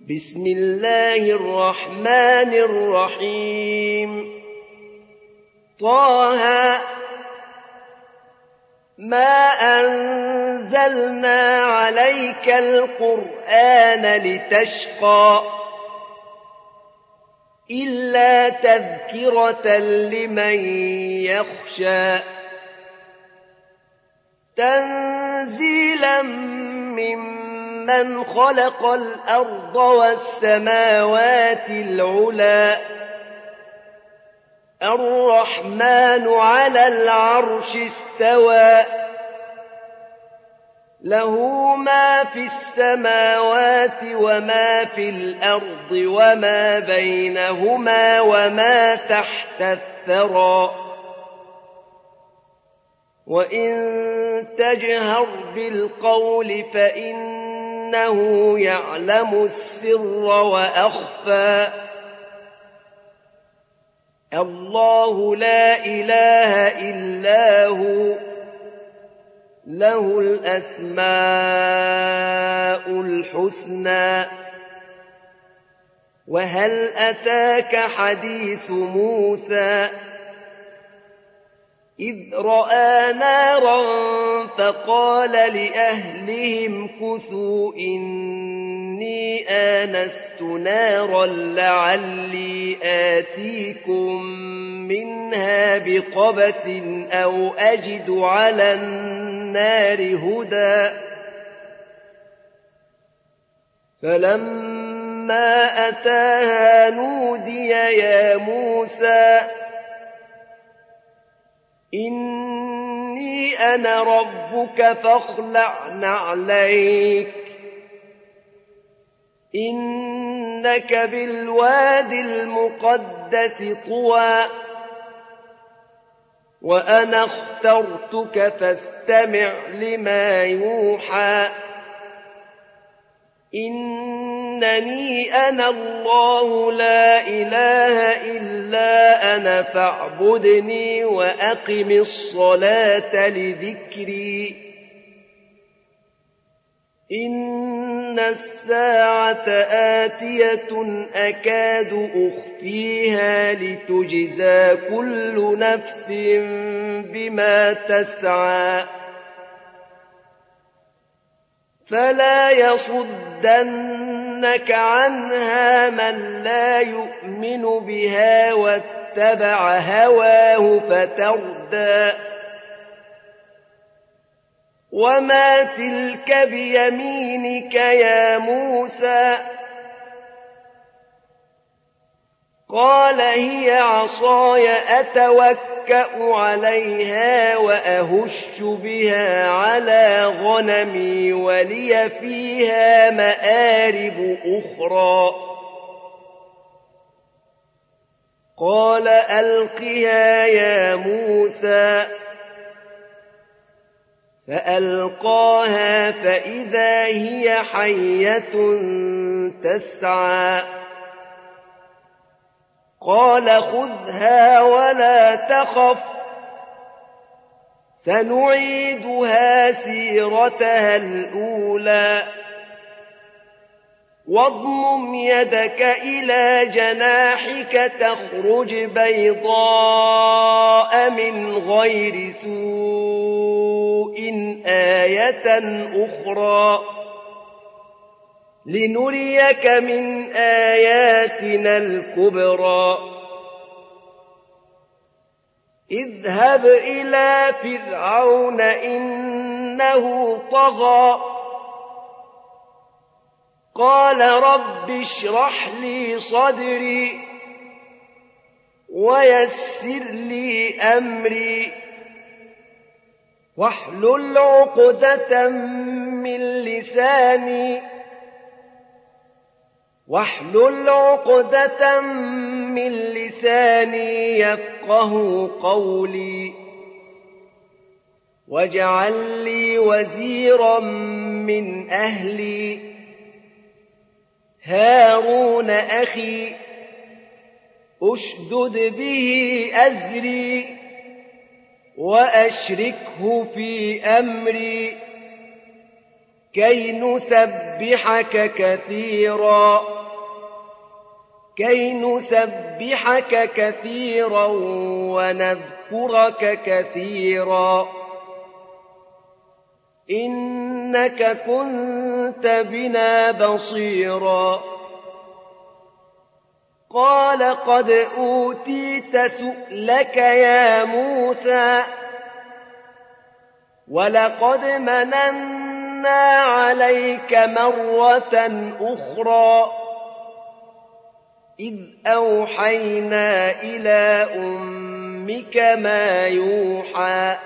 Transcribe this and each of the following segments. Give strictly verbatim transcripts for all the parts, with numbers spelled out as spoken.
بسم الله الرحمن الرحيم طه ما أنزلنا عليك القرآن لتشقى إلا تذكرة لمن يخشى تنزيلا ممن خلق الأرض والسماوات العلى الرحمن على العرش استوى له ما في السماوات وما في الأرض وما بينهما وما تحت الثرى وإن تجهر بالقول فإنه يعلم السر وأخفى الله لا إله إلا هو له الأسماء الحسنى وهل أتاك حديث موسى إذ رأى نارا فقال لأهلهم كثوا إني آنست نارا لعلي آتيكم منها بقبس أو أجد على النار هدى فلما أتاها نودي يا موسى إني أنا ربك فاخلع نعليك إنك بالواد المقدس طوى وأنا اخترتك فاستمع لما يوحى إنني أنا الله لا إله إلا أنا فاعبدني وأقم الصلاة لذكري إن الساعة آتية أكاد أخفيها لتجزى كل نفس بما تسعى فلا يصدنك عنها من لا يؤمن بها واتبع هواه فتردى وما تلك بيمينك يا موسى قال هي عصاي أتوكأ عليها وأهش بها على غنمي ولي فيها مآرب أخرى قال ألقها يا موسى فألقاها فإذا هي حية تسعى قال خذها ولا تخف سنعيدها سيرتها الأولى واضمم يدك إلى جناحك تخرج بيضاء من غير سوء آية أخرى لنريك من آياتنا الكبرى اذهب إلى فرعون إنه طغى قال رب اشرح لي صدري ويسر لي أمري واحلل عقدة من لساني واحلل عقدة من لساني يفقه قولي واجعل لي وزيرا من أهلي هارون أخي أشدد به أزري وأشركه في أمري كي نسبحك كثيرا كي نسبحك كثيرا ونذكرك كثيرا إنك كنت بنا بصيرا قال قد أوتيت سؤلك يا موسى ولقد مننا عليك مرة أخرى إذ أوحينا إلى أمك ما يوحى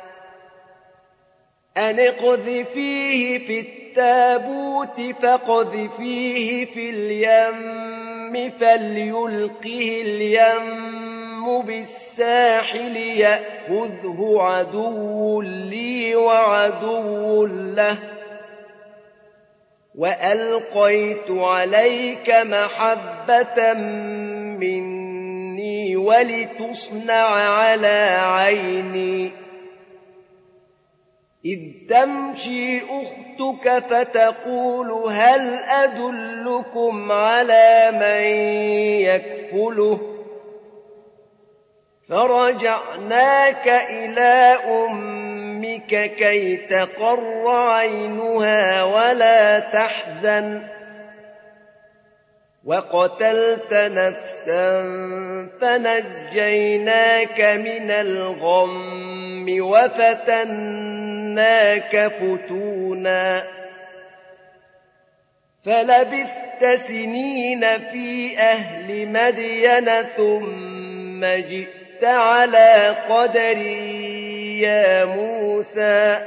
أن اقذفيه في التابوت فاقذفيه في اليم فليلقه اليم بالساحل يأخذه عدو لي وعدو له وألقيت عليك محبة مني ولتصنع على عيني إذ تمشي أختك فتقول هل أدلكم على من يكفله فرجعناك إلى أمك كي تقر عينها ولا تحزن وقتلت نفسا فنجيناك من الغم وفتناك فتونا فلبثت سنين في أهل مدين ثم جئت على قدري يا موسى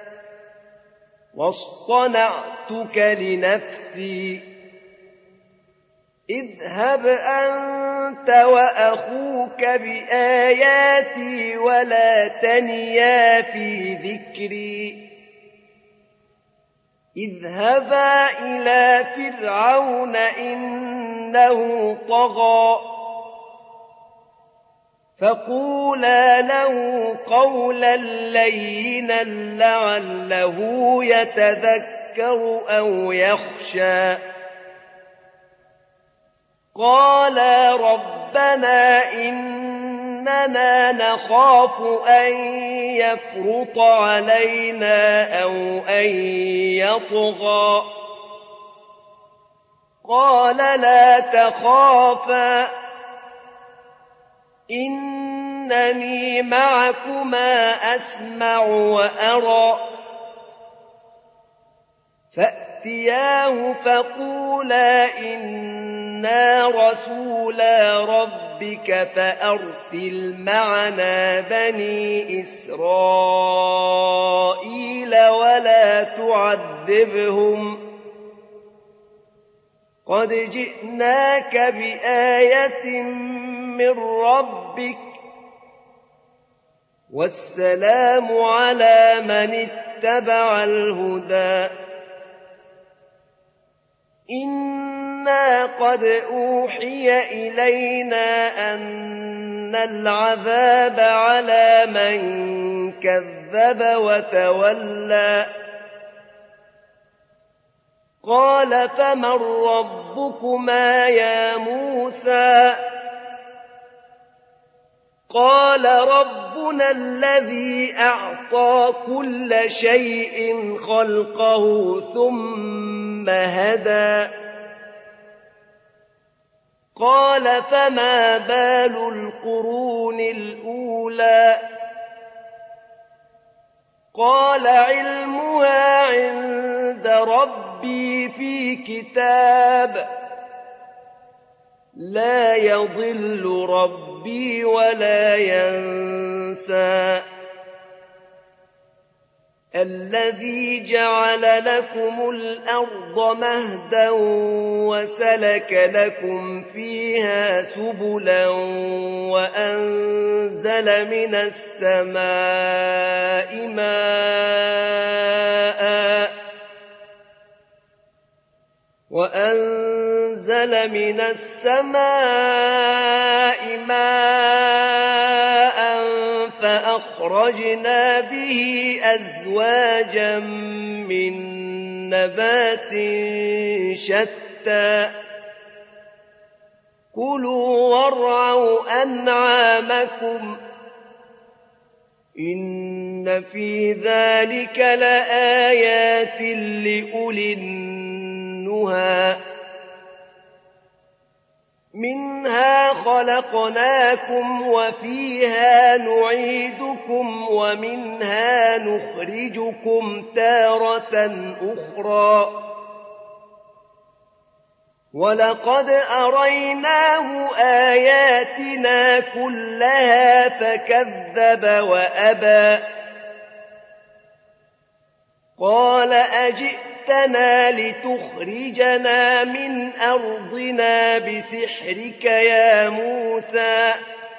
واصطنعتك لنفسي اذهب أنت وأخوك بآياتي ولا تنيا في ذكري اذهبا إلى فرعون إنه طغى فقولا له قولا لينا لعله يتذكر أو يخشى قالا ربنا إننا نخاف أن يفرط علينا أو أن يطغى قال لا تخافا إنني معكما أسمع وأرى فأتياه فقولا إنا رسولا ربك فأرسل معنا بني إسرائيل ولا تعذبهم قد جئناك بآية من ربك والسلام على من اتبع الهدى إنا قد أوحي إلينا أن العذاب على من كذب وتولى قال فمن ربكما يا موسى قال ربنا الذي أعطى كل شيء خلقه ثم هدى قال فما بال القرون الأولى قال علمها عند ربي في كتاب لا يضل ربي ولا ينسى الذي جعل لكم الأرض مهدا وسلك لكم فيها سبلا وأنزل من السماء ماء وأنزل من السماء ماء فأخرجنا به أزواجا من نبات شتى كلوا وارعوا أنعامكم إن في ذلك لآيات لأولي النهى منها خلقناكم وفيها نعيدكم ومنها نخرجكم تارة أخرى ولقد أريناه آياتنا كلها فكذب وأبى قال أجئتنا لتخرجنا من أرضنا بسحرك يا موسى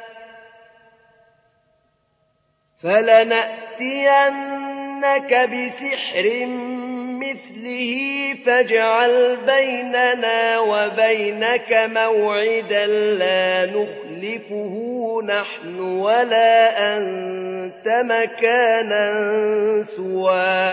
فلنأتينك بسحر مثله فاجعل بيننا وبينك موعدا لا نخلفه نحن ولا أنت مكانا سوى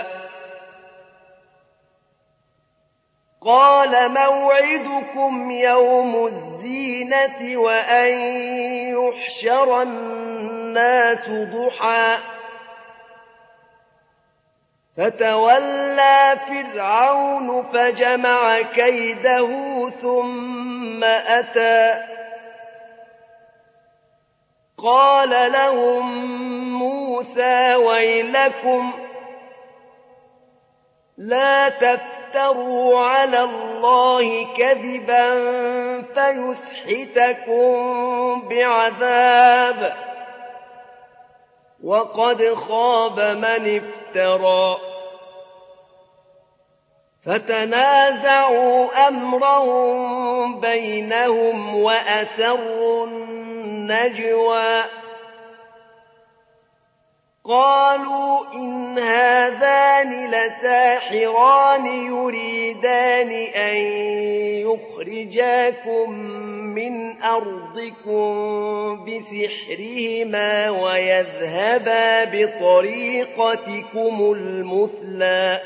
قال موعدكم يوم الزينة وأن يحشر الناس ضحى فتولى فرعون فجمع كيده ثم أتى قال لهم موسى ويلكم لا تفتروا على الله كذبا فيسحتكم بعذاب وقد خاب من افترى فتنازعوا أمرهم بينهم وأسروا النجوى قالوا إن هذان لساحران يريدان أن يخرجاكم من أرضكم بسحرهما ويذهبا بطريقتكم المثلى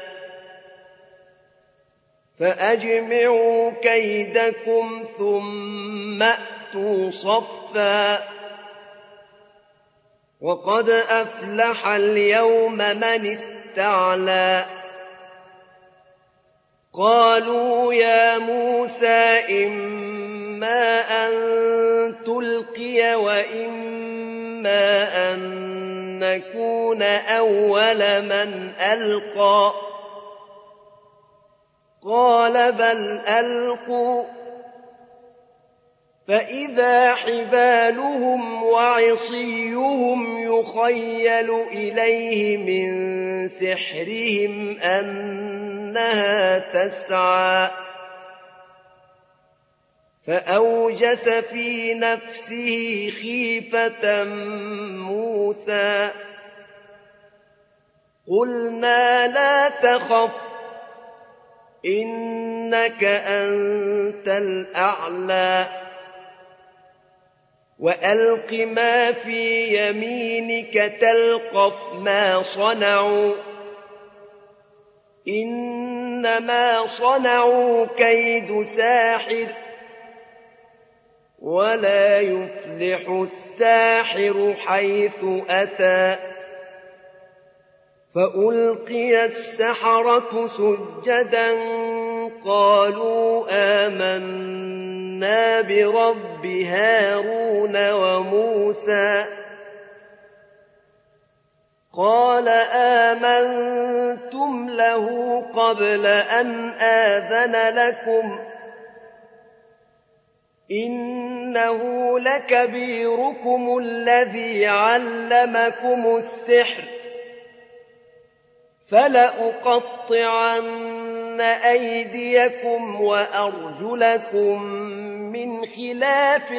فأجمعوا كيدكم ثم أتوا صفا وقد أفلح اليوم من استعلى قالوا يا موسى إما أن تلقي وإما أن نكون أول من ألقى قال بل ألقوا فإذا حبالهم وعصيهم يخيل إليه من سحرهم أنها تسعى فأوجس في نفسه خيفة موسى قلنا لا تخف إنك أنت الأعلى وألق ما في يمينك تلقف ما صنعوا إنما صنعوا كيد ساحر ولا يفلح الساحر حيث أتى فألقي السحرة سجدا قالوا آمنا برب هارون وموسى قال آمنتم له قبل أن آذن لكم إنه لكبيركم الذي علمكم السحر فلأقطعن أيديكم وأرجلكم من خلاف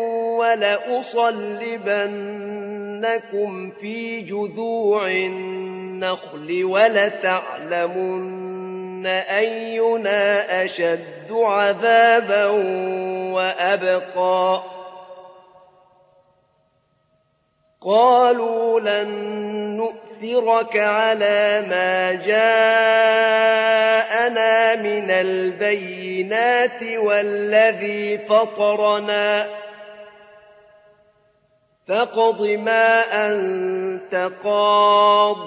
ولأصلبنكم في جذوع النخل ولتعلمن أينا أشد عذابا وأبقى قالوا لن نؤمن لنؤثرك على ما جاءنا من البينات والذي فطرنا فاقض ما أنت قاض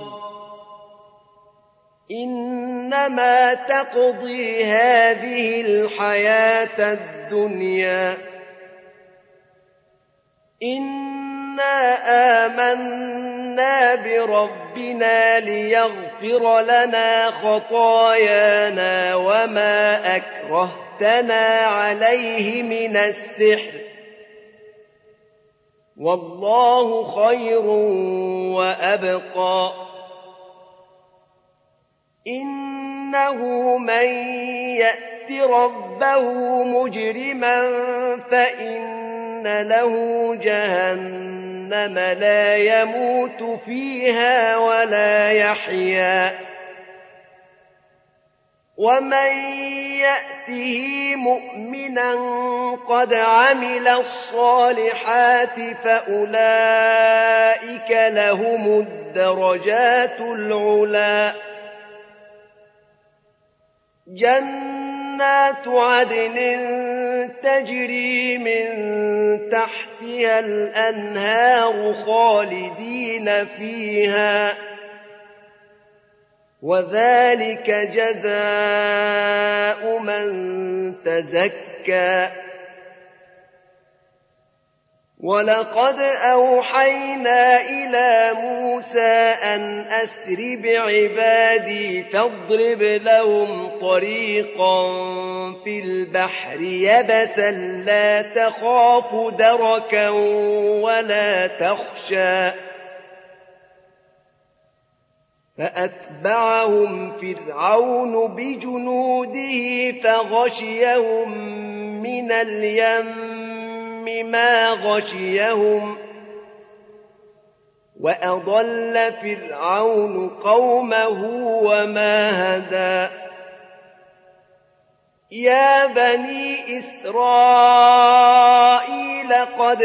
إنما تقضي هذه الحياة الدنيا إنا آمنا بربنا ليغفر لنا خطايانا وما أكرهتنا عليه من السحر والله خير وأبقى إنه من يأت ربه مجرما فإن له جهنم لا يموت فيها ولا يحيا ومن يأته مؤمنا قد عمل الصالحات فأولئك لهم الدرجات العلى جنات عدن تجري من تحتها الأنهار خالدين فيها وذلك جزاء من تزكى ولقد أوحينا إلى موسى أن أسر بعبادي فاضرب لهم طريقا في البحر يبسا لا تخاف دركا ولا تخشى فأتبعهم فرعون بجنوده فغشيهم من اليم ما غشيهم وأضل فرعون قومه وما هدى يا بني إسرائيل قد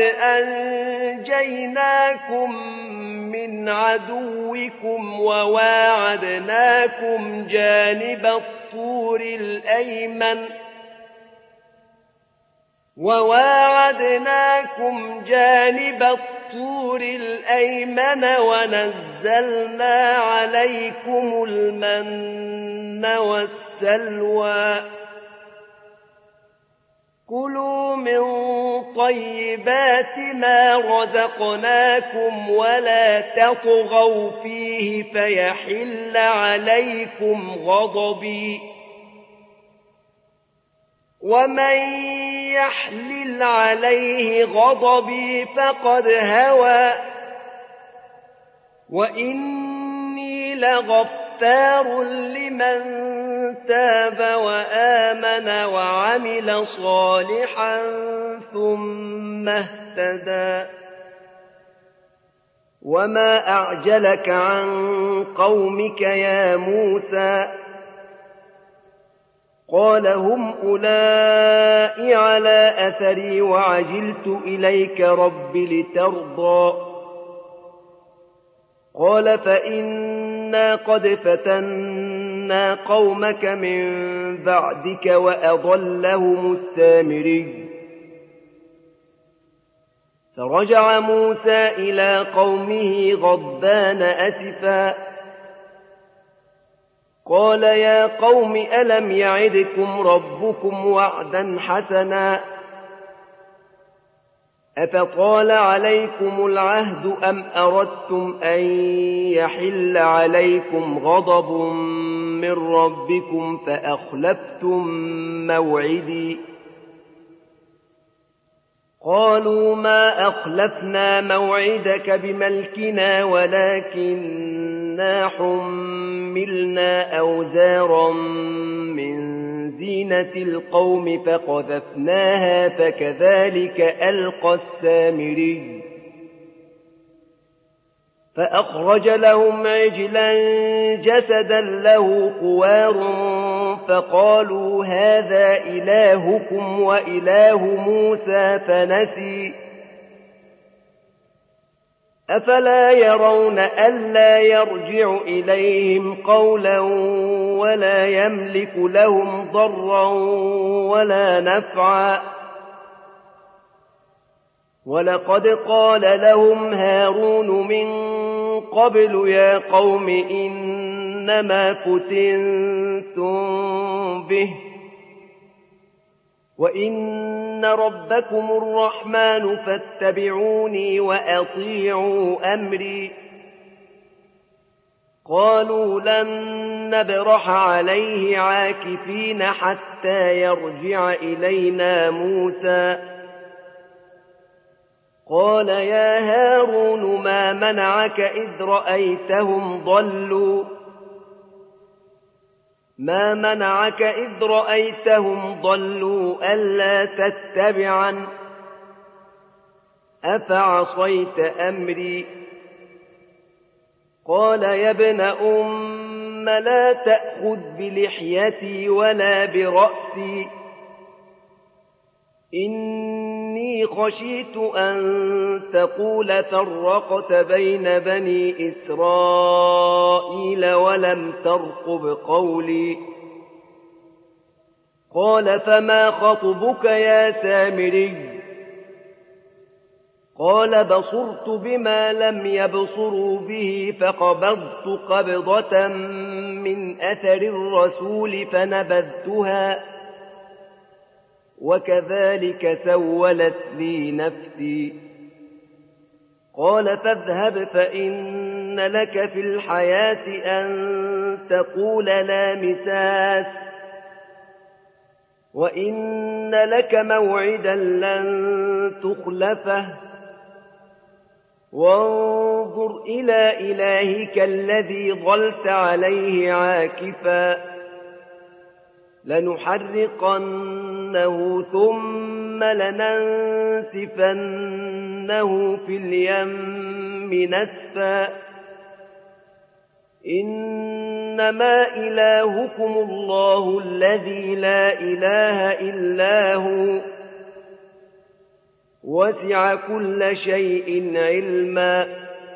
أنجيناكم من عدوكم وواعدناكم جانب الطور الأيمن وواعدناكم جانب الطور الأيمن ونزلنا عليكم المن والسلوى كلوا من طيبات ما رزقناكم ولا تطغوا فيه فيحل عليكم غضبي ومن يحلل عليه غضبي فقد هوى وإني لغفار لمن تاب وآمن وعمل صالحا ثم اهتدى وما أعجلك عن قومك يا موسى قال هم أولئك على أثري وعجلت إليك رب لترضى قال فإنا قد فتنا قومك من بعدك وأضلهم السامري فرجع موسى إلى قومه غضبان أسفا قال يا قوم ألم يعدكم ربكم وعدا حسنا أفطال عليكم العهد أم أردتم أن يحل عليكم غضب من ربكم فأخلفتم موعدي قالوا ما أخلفنا موعدك بملكنا ولكننا حملنا أوزارا من زينة القوم فقذفناها فكذلك ألقى السامري فأخرج لهم عجلا جسدا له خوار فقالوا هذا إلهكم وإله موسى فنسي أفلا يرون ألا يرجع إليهم قولا ولا يملك لهم ضرا ولا نفعا ولقد قال لهم هارون من قبل يا قوم إنما فتنتم به وإن ربكم الرحمن فاتبعوني وأطيعوا أمري قالوا لن نبرح عليه عاكفين حتى يرجع إلينا موسى قال يا هارون ما منعك إذ رأيتهم ضلوا ما منعك إذ رأيتهم ضلوا ألا تتبعا أفعصيت أمري قال يا ابن أم لا تأخذ بلحيتي ولا برأسي إني خشيت أن تقول فرقت بين بني إسرائيل ولم ترقب قولي قال فما خطبك يا سامري قال بصرت بما لم يبصروا به فقبضت قبضة من أثر الرسول فنبذتها وكذلك سولت لي نفسي قال فاذهب فإن لك في الحياة أن تقول لا مساس وإن لك موعدا لن تخلفه وانظر إلى إلهك الذي ظلت عليه عاكفا لنحرقنه ثم لننسفنه في اليم نسفا إنما إلهكم الله الذي لا إله إلا هو وسع كل شيء علما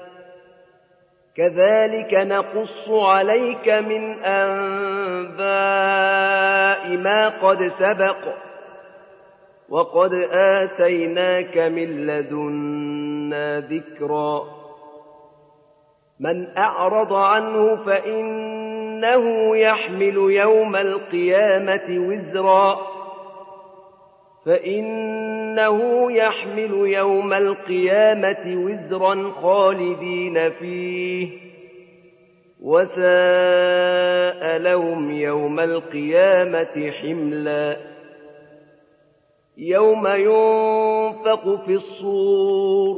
كذلك نقص عليك من أنباء ما قد سبق وقد آتيناك من لدنا ذكرا من أعرض عنه فإنه يحمل يوم القيامة وزرا فإنه يحمل يوم القيامة وزرا خالدين فيه وساء لهم يوم القيامة حملا يوم ينفق في الصور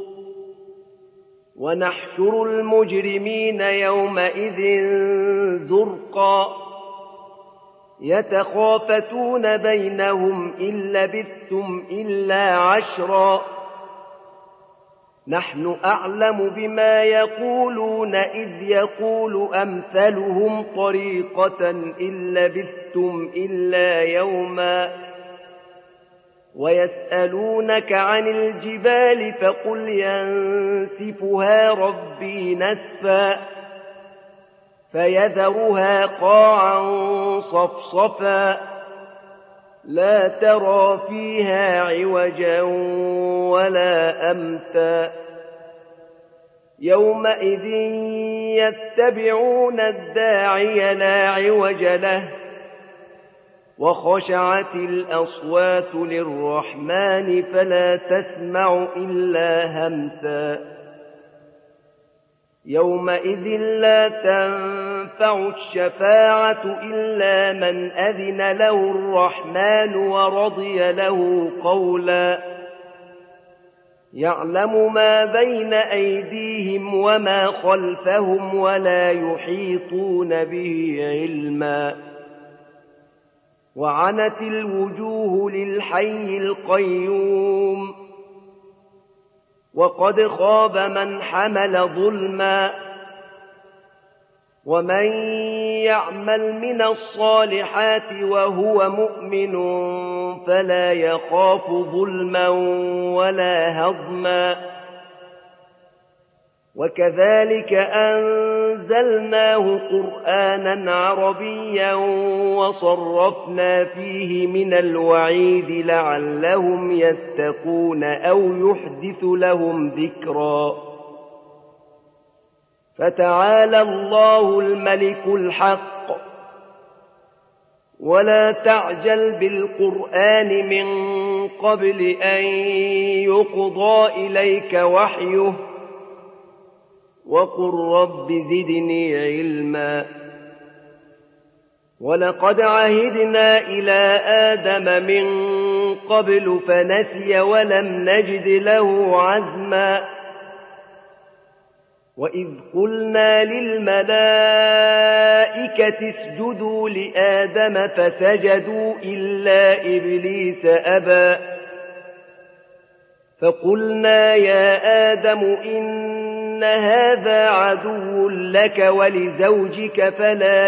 ونحشر المجرمين يومئذ زرقا يتخافتون بينهم إن لبثتم إلا عشرا نحن أعلم بما يقولون إذ يقول أمثلهم طريقة إن لبثتم إلا يوما ويسألونك عن الجبال فقل ينسفها ربي نسفا فيذرها قاعا صفصفا لا ترى فيها عوجا ولا أمتا يومئذ يتبعون الداعي لا عوج له وخشعت الأصوات للرحمن فلا تسمع إلا همسا يومئذ لا تنفع الشفاعة إلا من أذن له الرحمن ورضي له قولا يعلم ما بين أيديهم وما خلفهم ولا يحيطون به علما وعنت الوجوه للحي القيوم وقد خاب من حمل ظلما ومن يعمل من الصالحات وهو مؤمن فلا يخاف ظلما ولا هضما وكذلك أنزلناه قرآنا عربيا وصرفنا فيه من الوعيد لعلهم يتقون أو يحدث لهم ذكرا فتعالى الله الملك الحق ولا تعجل بالقرآن من قبل أن يقضى إليك وحيه وقل رب زدني علما ولقد عهدنا إلى آدم من قبل فنسي ولم نجد له عزما وإذ قلنا للملائكة اسجدوا لآدم فسجدوا إلا إبليس أبى فقلنا يا آدم إن هذا عدو لك ولزوجك فلا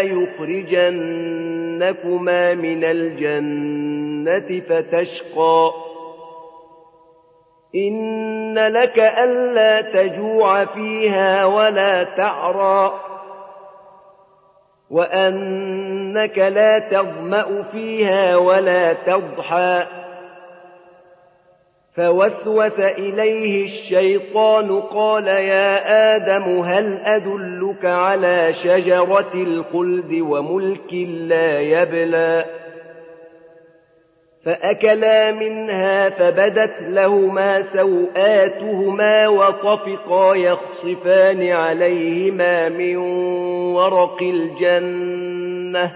يخرجنكما من الجنة فتشقى إن لك ألا تجوع فيها ولا تعرى وأنك لا تظمأ فيها ولا تضحى فوسوس إليه الشيطان قال يا آدم هل أدلك على شجرة الخلد وملك لا يبلى فأكلا منها فبدت لهما سوآتهما وطفقا يخصفان عليهما من ورق الجنة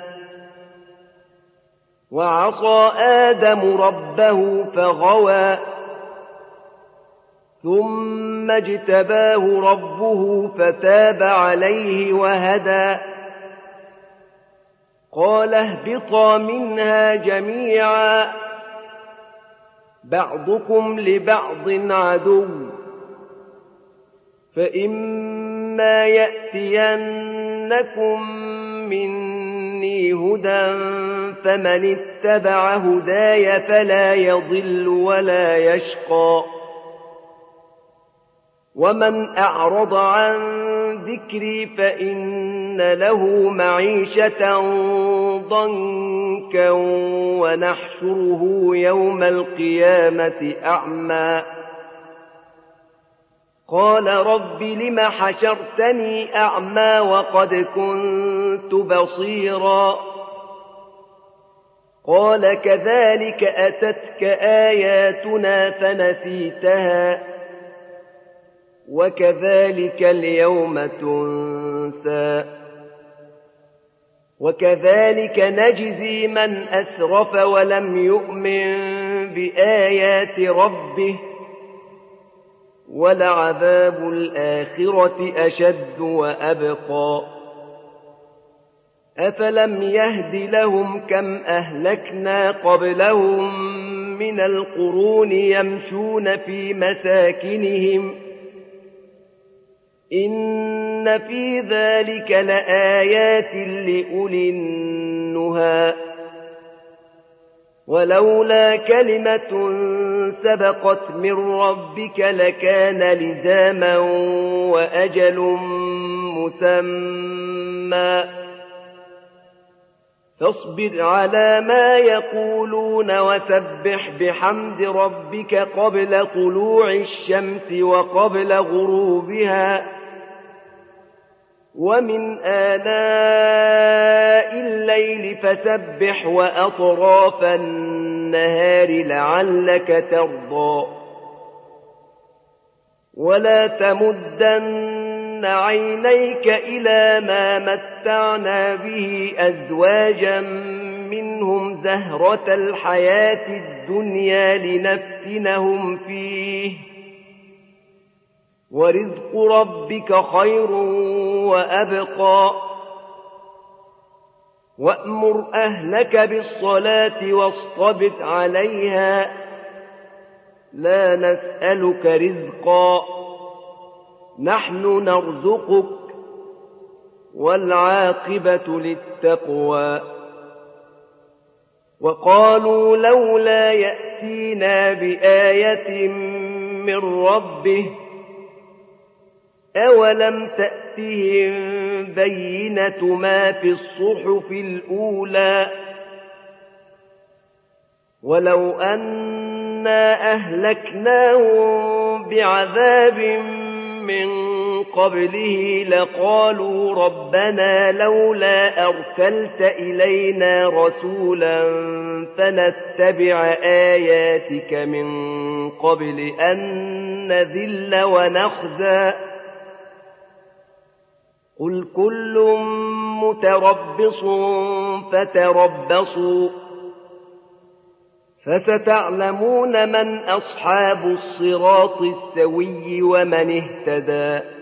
وعصى آدم ربه فغوى ثم اجتباه ربه فتاب عليه وهدى قال اهبطا منها جميعا بعضكم لبعض عدو فإما يأتينكم مني هدى فمن اتبع هداي فلا يضل ولا يشقى ومن أعرض عن ذكري فإن له معيشة ضنكا ونحشره يوم القيامة أعمى قال رب لم حشرتني أعمى وقد كنت بصيرا قال كذلك أتتك آياتنا فنسيتها وكذلك اليوم تنسى وكذلك نجزي من أسرف ولم يؤمن بآيات ربه ولعذاب الآخرة أشد وأبقى أفلم يهد لهم كم أهلكنا قبلهم من القرون يمشون في مساكنهم إن في ذلك لآيات لأولي النهى ولولا كلمة سبقت من ربك لكان لزاما وأجل مسمى فاصبر على ما يقولون وسبح بحمد ربك قبل طلوع الشمس وقبل غروبها ومن آناء الليل فسبح وأطراف النهار لعلك ترضى ولا تمدن عينيك إلى ما متعنا به أزواجا منهم زهرة الحياة الدنيا لنفتنهم فيه ورزق ربك خير وأبقى وأمر أهلك بالصلاة واصطبر عليها لا نسألك رزقا نحن نرزقك والعاقبة للتقوى وقالوا لولا يأتينا بآية من ربه أَوَلَمْ تَأْتِهِم بَيِّنَةُ مَا فِي الصُّحُفِ الْأُولَىٰ وَلَوْ أَنَّا أَهْلَكْنَاهُم بِعَذَابٍ مِّن قَبْلِهِ لَقَالُوا رَبَّنَا لَوْلَا أَرْسَلْتَ إِلَيْنَا رَسُولًا فَنَتَّبِعَ آيَاتِكَ مِن قَبْلِ أَن نَّذِلَّ وَنَخْزَىٰ قُلْ كُلٌّ مُّتَرَبِّصٌ فَتَرَبَّصُوا فَسَتَعْلَمُونَ مَنْ أَصْحَابُ الصِّرَاطِ السَّوِيِّ وَمَنِ اهْتَدَىٰ